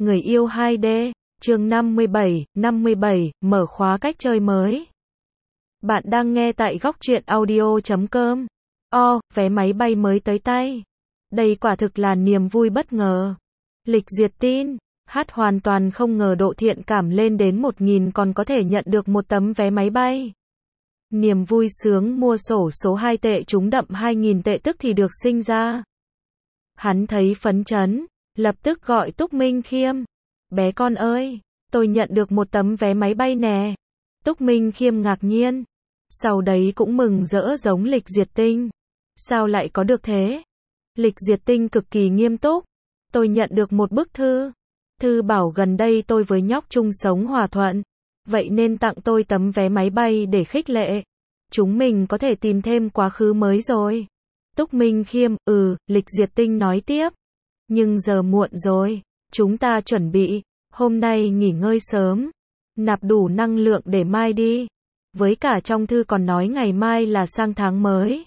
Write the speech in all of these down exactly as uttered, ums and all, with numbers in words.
Người yêu hai D, chương năm mươi bảy, năm mươi bảy, mở khóa cách chơi mới. Bạn đang nghe tại góc truyện audio chấm com. O, vé máy bay mới tới tay. Đây quả thực là niềm vui bất ngờ. Lịch duyệt tin, hát hoàn toàn không ngờ độ thiện cảm lên đến một nghìn còn có thể nhận được một tấm vé máy bay. Niềm vui sướng mua xổ số hai tệ trúng đậm hai nghìn tệ tức thì được sinh ra. Hắn thấy phấn chấn, lập tức gọi Túc Minh Khiêm. Bé con ơi, tôi nhận được một tấm vé máy bay nè. Túc Minh Khiêm ngạc nhiên. Sau đấy cũng mừng rỡ giống Lịch Diệt Tinh. Sao lại có được thế? Lịch Diệt Tinh cực kỳ nghiêm túc. Tôi nhận được một bức thư. Thư bảo gần đây tôi với nhóc chung sống hòa thuận. Vậy nên tặng tôi tấm vé máy bay để khích lệ. Chúng mình có thể tìm thêm quá khứ mới rồi. Túc Minh Khiêm, ừ, Lịch Diệt Tinh nói tiếp. Nhưng giờ muộn rồi. Chúng ta chuẩn bị. Hôm nay nghỉ ngơi sớm. Nạp đủ năng lượng để mai đi. Với cả trong thư còn nói ngày mai là sang tháng mới.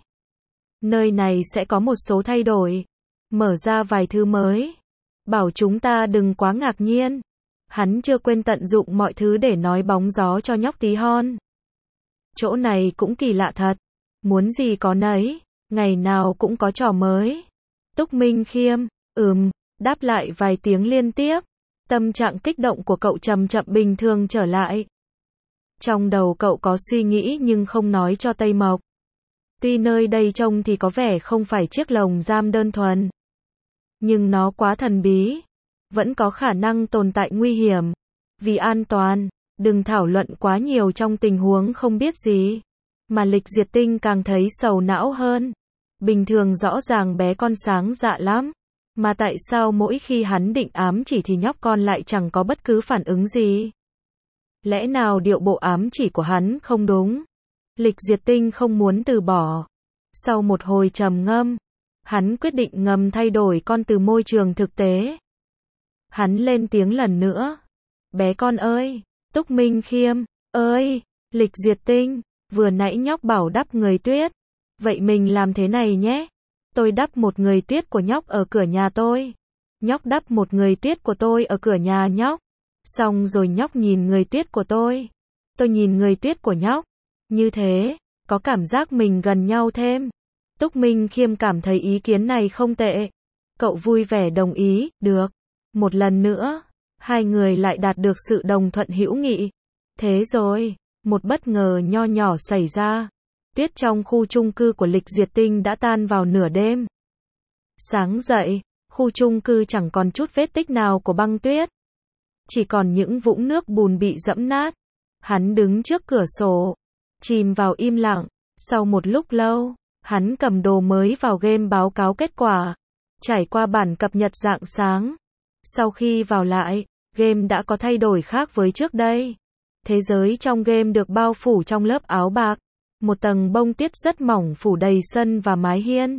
Nơi này sẽ có một số thay đổi. Mở ra vài thứ mới. Bảo chúng ta đừng quá ngạc nhiên. Hắn chưa quên tận dụng mọi thứ để nói bóng gió cho nhóc tí hon. Chỗ này cũng kỳ lạ thật. Muốn gì có nấy. Ngày nào cũng có trò mới. Túc Minh Khiêm, ừm, đáp lại vài tiếng liên tiếp. Tâm trạng kích động của cậu chậm chậm bình thường trở lại. Trong đầu cậu có suy nghĩ nhưng không nói cho Tây Mộc. Tuy nơi đây trông thì có vẻ không phải chiếc lồng giam đơn thuần. Nhưng nó quá thần bí. Vẫn có khả năng tồn tại nguy hiểm. Vì an toàn, đừng thảo luận quá nhiều trong tình huống không biết gì. Mà Lịch Diệt Tinh càng thấy sầu não hơn. Bình thường rõ ràng bé con sáng dạ lắm. Mà tại sao mỗi khi hắn định ám chỉ thì nhóc con lại chẳng có bất cứ phản ứng gì? Lẽ nào điệu bộ ám chỉ của hắn không đúng? Lịch Diệt Tinh không muốn từ bỏ. Sau một hồi trầm ngâm, hắn quyết định ngầm thay đổi con từ môi trường thực tế. Hắn lên tiếng lần nữa. Bé con ơi, Túc Minh Khiêm, ơi, Lịch Diệt Tinh, vừa nãy nhóc bảo đắp người tuyết. Vậy mình làm thế này nhé. Tôi đắp một người tuyết của nhóc ở cửa nhà tôi. Nhóc đắp một người tuyết của tôi ở cửa nhà nhóc. Xong rồi nhóc nhìn người tuyết của tôi. Tôi nhìn người tuyết của nhóc. Như thế, có cảm giác mình gần nhau thêm. Túc Minh Khiêm cảm thấy ý kiến này không tệ. Cậu vui vẻ đồng ý, được. Một lần nữa, hai người lại đạt được sự đồng thuận hữu nghị. Thế rồi, một bất ngờ nho nhỏ xảy ra. Tuyết trong khu chung cư của Lịch Diệt Tinh đã tan vào nửa đêm. Sáng dậy, khu chung cư chẳng còn chút vết tích nào của băng tuyết. Chỉ còn những vũng nước bùn bị dẫm nát. Hắn đứng trước cửa sổ, chìm vào im lặng. Sau một lúc lâu, hắn cầm đồ mới vào game báo cáo kết quả. Trải qua bản cập nhật rạng sáng. Sau khi vào lại, game đã có thay đổi khác với trước đây. Thế giới trong game được bao phủ trong lớp áo bạc. Một tầng bông tuyết rất mỏng phủ đầy sân và mái hiên.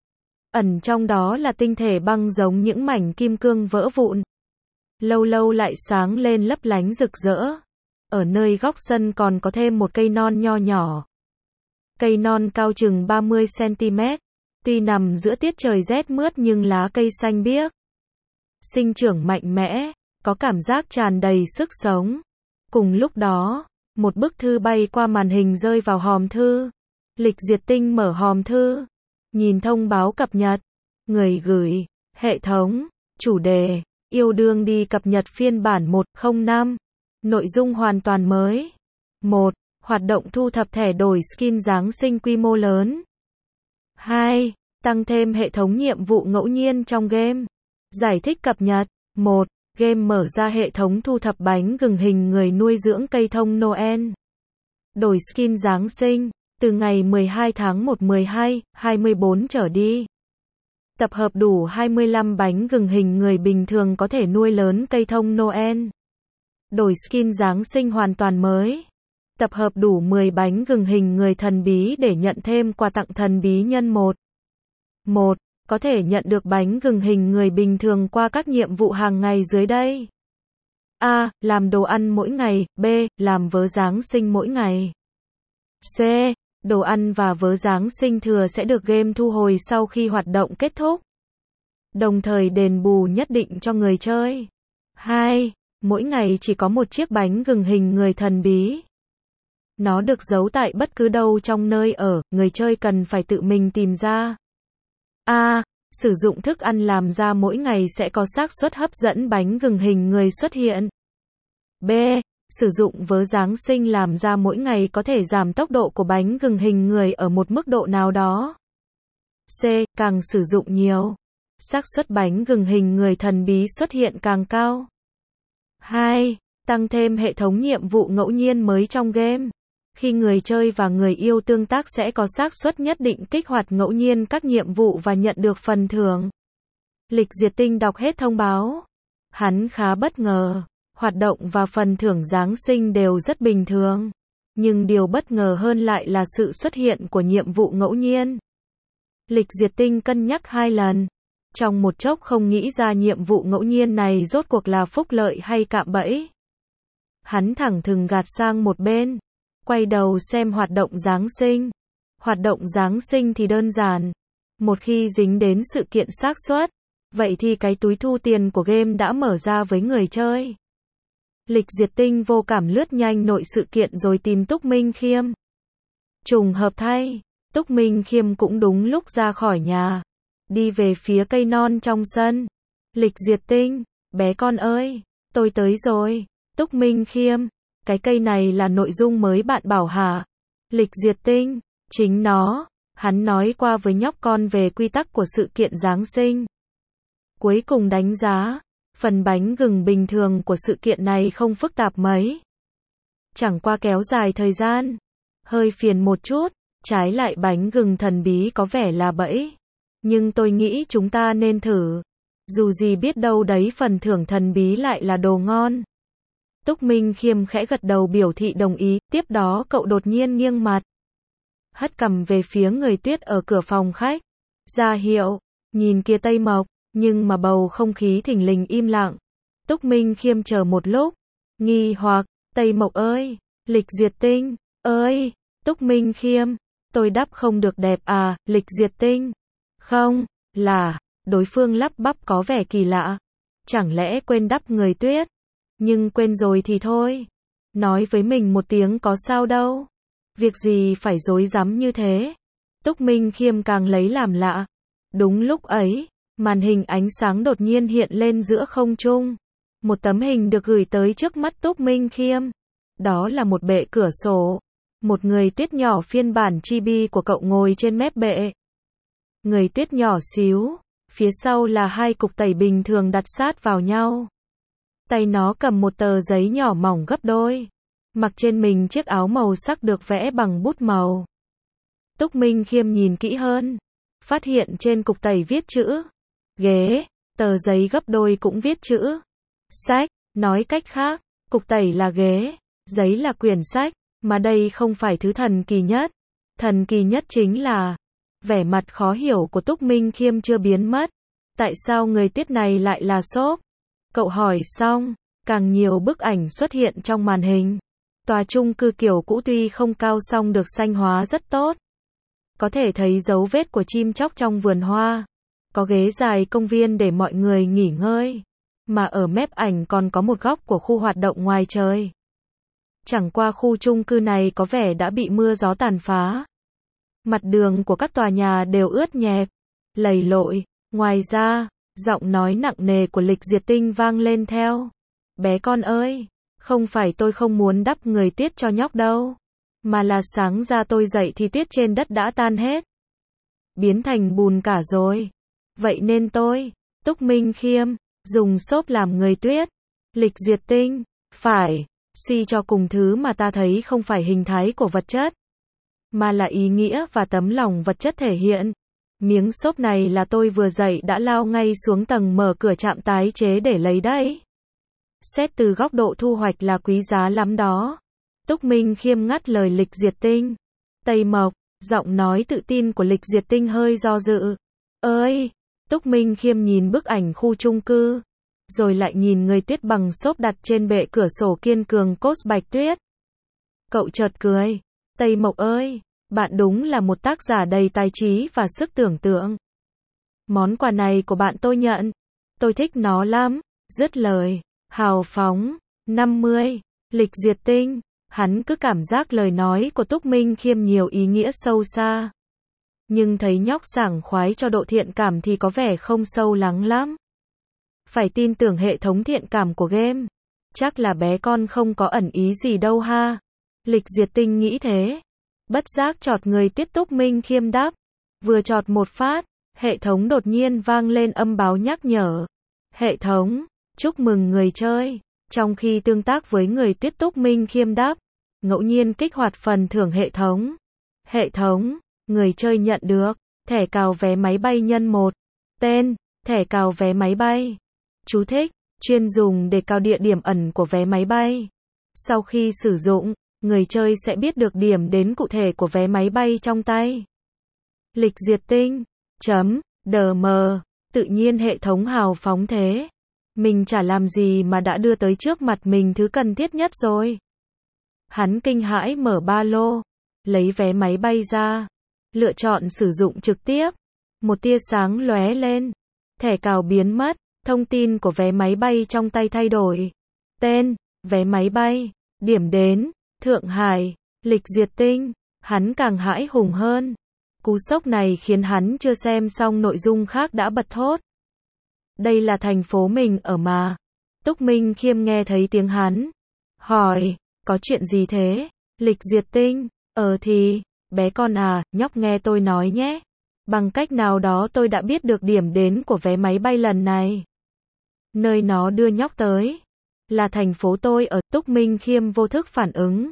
Ẩn trong đó là tinh thể băng giống những mảnh kim cương vỡ vụn. Lâu lâu lại sáng lên lấp lánh rực rỡ. Ở nơi góc sân còn có thêm một cây non nho nhỏ. Cây non cao chừng ba mươi xăng-ti-mét. Tuy nằm giữa tiết trời rét mướt nhưng lá cây xanh biếc. Sinh trưởng mạnh mẽ, có cảm giác tràn đầy sức sống. Cùng lúc đó, một bức thư bay qua màn hình rơi vào hòm thư. Lịch Diệt Tinh mở hòm thư. Nhìn thông báo cập nhật. Người gửi, hệ thống, chủ đề, yêu đương đi cập nhật phiên bản một không năm. Nội dung hoàn toàn mới. một. Hoạt động thu thập thẻ đổi skin Giáng sinh quy mô lớn. hai. Tăng thêm hệ thống nhiệm vụ ngẫu nhiên trong game. Giải thích cập nhật. một. Game mở ra hệ thống thu thập bánh gừng hình người nuôi dưỡng cây thông Noel. Đổi skin Giáng sinh, từ ngày mười hai tháng một mười hai, hai mươi bốn trở đi. Tập hợp đủ hai mươi lăm bánh gừng hình người bình thường có thể nuôi lớn cây thông Noel. Đổi skin Giáng sinh hoàn toàn mới. Tập hợp đủ mười bánh gừng hình người thần bí để nhận thêm quà tặng thần bí nhân một. một. Có thể nhận được bánh gừng hình người bình thường qua các nhiệm vụ hàng ngày dưới đây. A. Làm đồ ăn mỗi ngày. B. Làm vớ Giáng sinh mỗi ngày. C. Đồ ăn và vớ Giáng sinh thừa sẽ được game thu hồi sau khi hoạt động kết thúc. Đồng thời đền bù nhất định cho người chơi. hai. Mỗi ngày chỉ có một chiếc bánh gừng hình người thần bí. Nó được giấu tại bất cứ đâu trong nơi ở, người chơi cần phải tự mình tìm ra. A. Sử dụng thức ăn làm ra mỗi ngày sẽ có xác suất hấp dẫn bánh gừng hình người xuất hiện. B. Sử dụng vớ Giáng sinh làm ra mỗi ngày có thể giảm tốc độ của bánh gừng hình người ở một mức độ nào đó. C. Càng sử dụng nhiều, xác suất bánh gừng hình người thần bí xuất hiện càng cao. hai. Tăng thêm hệ thống nhiệm vụ ngẫu nhiên mới trong game. Khi người chơi và người yêu tương tác sẽ có xác suất nhất định kích hoạt ngẫu nhiên các nhiệm vụ và nhận được phần thưởng. Lịch Diệt Tinh đọc hết thông báo. Hắn khá bất ngờ. Hoạt động và phần thưởng Giáng sinh đều rất bình thường. Nhưng điều bất ngờ hơn lại là sự xuất hiện của nhiệm vụ ngẫu nhiên. Lịch Diệt Tinh cân nhắc hai lần. Trong một chốc không nghĩ ra nhiệm vụ ngẫu nhiên này rốt cuộc là phúc lợi hay cạm bẫy. Hắn thẳng thừng gạt sang một bên. Quay đầu xem hoạt động Giáng sinh. Hoạt động Giáng sinh thì đơn giản. Một khi dính đến sự kiện xác suất, vậy thì cái túi thu tiền của game đã mở ra với người chơi. Lịch Diệt Tinh vô cảm lướt nhanh nội sự kiện rồi tìm Túc Minh Khiêm. Trùng hợp thay, Túc Minh Khiêm cũng đúng lúc ra khỏi nhà. Đi về phía cây non trong sân. Lịch Diệt Tinh, bé con ơi, tôi tới rồi. Túc Minh Khiêm, cái cây này là nội dung mới bạn bảo hả? Lịch Diệt Tinh, chính nó. Hắn nói qua với nhóc con về quy tắc của sự kiện Giáng sinh. Cuối cùng đánh giá, phần bánh gừng bình thường của sự kiện này không phức tạp mấy. Chẳng qua kéo dài thời gian. Hơi phiền một chút, trái lại bánh gừng thần bí có vẻ là bẫy. Nhưng tôi nghĩ chúng ta nên thử. Dù gì biết đâu đấy phần thưởng thần bí lại là đồ ngon. Túc Minh Khiêm khẽ gật đầu biểu thị đồng ý, tiếp đó cậu đột nhiên nghiêng mặt. Hất cằm về phía người Tuyết ở cửa phòng khách. Ra hiệu, nhìn kia Tây Mộc, nhưng mà bầu không khí thình lình im lặng. Túc Minh Khiêm chờ một lúc, nghi hoặc, Tây Mộc ơi, Lịch Diệt Tinh, ơi, Túc Minh Khiêm, tôi đáp không được đẹp à, Lịch Diệt Tinh. Không, là, đối phương lắp bắp có vẻ kỳ lạ. Chẳng lẽ quên đắp người Tuyết? Nhưng quên rồi thì thôi. Nói với mình một tiếng có sao đâu. Việc gì phải rối rắm như thế? Túc Minh Khiêm càng lấy làm lạ. Đúng lúc ấy, màn hình ánh sáng đột nhiên hiện lên giữa không trung. Một tấm hình được gửi tới trước mắt Túc Minh Khiêm. Đó là một bệ cửa sổ. Một người Tuyết nhỏ phiên bản chibi của cậu ngồi trên mép bệ. Người Tuyết nhỏ xíu. Phía sau là hai cục tẩy bình thường đặt sát vào nhau. Tay nó cầm một tờ giấy nhỏ mỏng gấp đôi. Mặc trên mình chiếc áo màu sắc được vẽ bằng bút màu. Túc Minh Khiêm nhìn kỹ hơn. Phát hiện trên cục tẩy viết chữ. Ghế. Tờ giấy gấp đôi cũng viết chữ. Sách. Nói cách khác, cục tẩy là ghế. Giấy là quyển sách. Mà đây không phải thứ thần kỳ nhất. Thần kỳ nhất chính là vẻ mặt khó hiểu của Túc Minh Khiêm chưa biến mất. Tại sao người Tuyết này lại là xốp? Cậu hỏi xong, càng nhiều bức ảnh xuất hiện trong màn hình. Tòa chung cư kiểu cũ tuy không cao song được xanh hóa rất tốt. Có thể thấy dấu vết của chim chóc trong vườn hoa. Có ghế dài công viên để mọi người nghỉ ngơi. Mà ở mép ảnh còn có một góc của khu hoạt động ngoài trời. Chẳng qua khu chung cư này có vẻ đã bị mưa gió tàn phá. Mặt đường của các tòa nhà đều ướt nhẹp, lầy lội. Ngoài ra, giọng nói nặng nề của Lịch Diệt Tinh vang lên theo. Bé con ơi, không phải tôi không muốn đắp người Tuyết cho nhóc đâu. Mà là sáng ra tôi dậy thì tuyết trên đất đã tan hết. Biến thành bùn cả rồi. Vậy nên tôi, Túc Minh Khiêm, dùng xốp làm người Tuyết. Lịch Diệt Tinh, phải, suy cho cùng thứ mà ta thấy không phải hình thái của vật chất. Mà là ý nghĩa và tấm lòng vật chất thể hiện. Miếng xốp này là tôi vừa dậy đã lao ngay xuống tầng mở cửa trạm tái chế để lấy đấy. Xét từ góc độ thu hoạch là quý giá lắm đó. Túc Minh Khiêm ngắt lời Lịch Diệt Tinh. Tây Mộc, giọng nói tự tin của Lịch Diệt Tinh hơi do dự. Ơi! Túc Minh Khiêm nhìn bức ảnh khu chung cư. Rồi lại nhìn người Tuyết bằng xốp đặt trên bệ cửa sổ kiên cường cốt Bạch Tuyết. Cậu chợt cười. Tây Mộc ơi! Bạn đúng là một tác giả đầy tài trí và sức tưởng tượng. Món quà này của bạn tôi nhận. Tôi thích nó lắm. Dứt lời, hào phóng. năm mươi. Lịch duyệt tinh. Hắn cứ cảm giác lời nói của Túc Minh Khiêm nhiều ý nghĩa sâu xa. Nhưng thấy nhóc sảng khoái cho độ thiện cảm thì có vẻ không sâu lắng lắm. Phải tin tưởng hệ thống thiện cảm của game. Chắc là bé con không có ẩn ý gì đâu ha. Lịch duyệt tinh nghĩ thế. Bất giác chọt người tiết Túc Minh Khiêm đáp. Vừa chọt một phát, hệ thống đột nhiên vang lên âm báo nhắc nhở. Hệ thống, chúc mừng người chơi. Trong khi tương tác với người tiết Túc Minh Khiêm đáp, ngẫu nhiên kích hoạt phần thưởng hệ thống. Hệ thống, người chơi nhận được thẻ cào vé máy bay nhân một. Tên, thẻ cào vé máy bay. Chú thích, chuyên dùng để cào địa điểm ẩn của vé máy bay. Sau khi sử dụng, người chơi sẽ biết được điểm đến cụ thể của vé máy bay trong tay. Lịch duyệt tinh. Chấm, đm. Tự nhiên hệ thống hào phóng thế. Mình chả làm gì mà đã đưa tới trước mặt mình thứ cần thiết nhất rồi. Hắn kinh hãi mở ba lô, lấy vé máy bay ra, lựa chọn sử dụng trực tiếp. Một tia sáng lóe lên, thẻ cào biến mất, thông tin của vé máy bay trong tay thay đổi. Tên, vé máy bay, điểm đến, Thượng Hải, lịch duyệt tinh. Hắn càng hãi hùng hơn. Cú sốc này khiến hắn chưa xem xong nội dung khác đã bật thốt. Đây là thành phố mình ở mà. Túc Minh Khiêm nghe thấy tiếng hắn. Hỏi, có chuyện gì thế? Lịch duyệt tinh, ờ thì, bé con à, nhóc nghe tôi nói nhé. Bằng cách nào đó tôi đã biết được điểm đến của vé máy bay lần này. Nơi nó đưa nhóc tới là thành phố tôi ở. Túc Minh Khiêm vô thức phản ứng.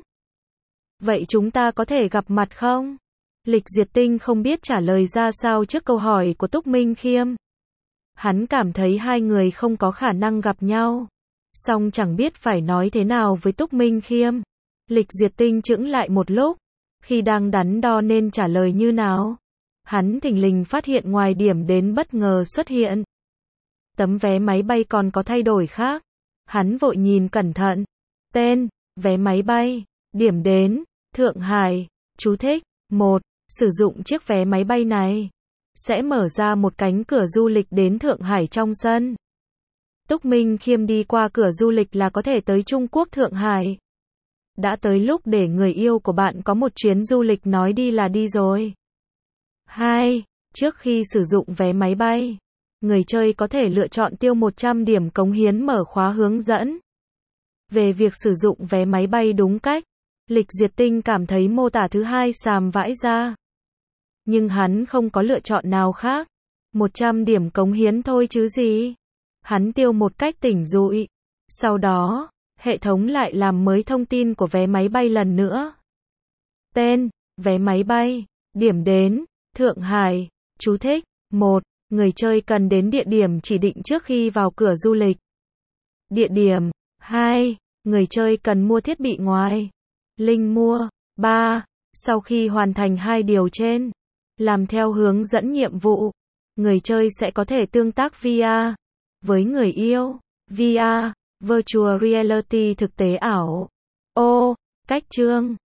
Vậy chúng ta có thể gặp mặt không? Lịch duyệt tinh không biết trả lời ra sao trước câu hỏi của Túc Minh Khiêm. Hắn cảm thấy hai người không có khả năng gặp nhau. Song chẳng biết phải nói thế nào với Túc Minh Khiêm. Lịch duyệt tinh chững lại một lúc. Khi đang đắn đo nên trả lời như nào, hắn thình lình phát hiện ngoài điểm đến bất ngờ xuất hiện. Tấm vé máy bay còn có thay đổi khác. Hắn vội nhìn cẩn thận. Tên, vé máy bay, điểm đến, Thượng Hải. Chú thích, một. Sử dụng chiếc vé máy bay này sẽ mở ra một cánh cửa du lịch đến Thượng Hải trong sân. Túc Minh Khiêm đi qua cửa du lịch là có thể tới Trung Quốc Thượng Hải. Đã tới lúc để người yêu của bạn có một chuyến du lịch nói đi là đi rồi. hai. Trước khi sử dụng vé máy bay, người chơi có thể lựa chọn tiêu một trăm điểm cống hiến mở khóa hướng dẫn. Về việc sử dụng vé máy bay đúng cách, lịch duyệt tinh cảm thấy mô tả thứ hai xàm vãi ra. Nhưng hắn không có lựa chọn nào khác. một trăm điểm cống hiến thôi chứ gì. Hắn tiêu một cách tỉnh rụi. Sau đó, hệ thống lại làm mới thông tin của vé máy bay lần nữa. Tên, vé máy bay, điểm đến, Thượng Hải. Chú thích, một. Người chơi cần đến địa điểm chỉ định trước khi vào cửa du lịch. Địa điểm, hai. Người chơi cần mua thiết bị ngoài link mua. ba. Sau khi hoàn thành hai điều trên, làm theo hướng dẫn nhiệm vụ, người chơi sẽ có thể tương tác vê rờ với người yêu. vê rờ, Virtual Reality thực tế ảo. Ô, cách chương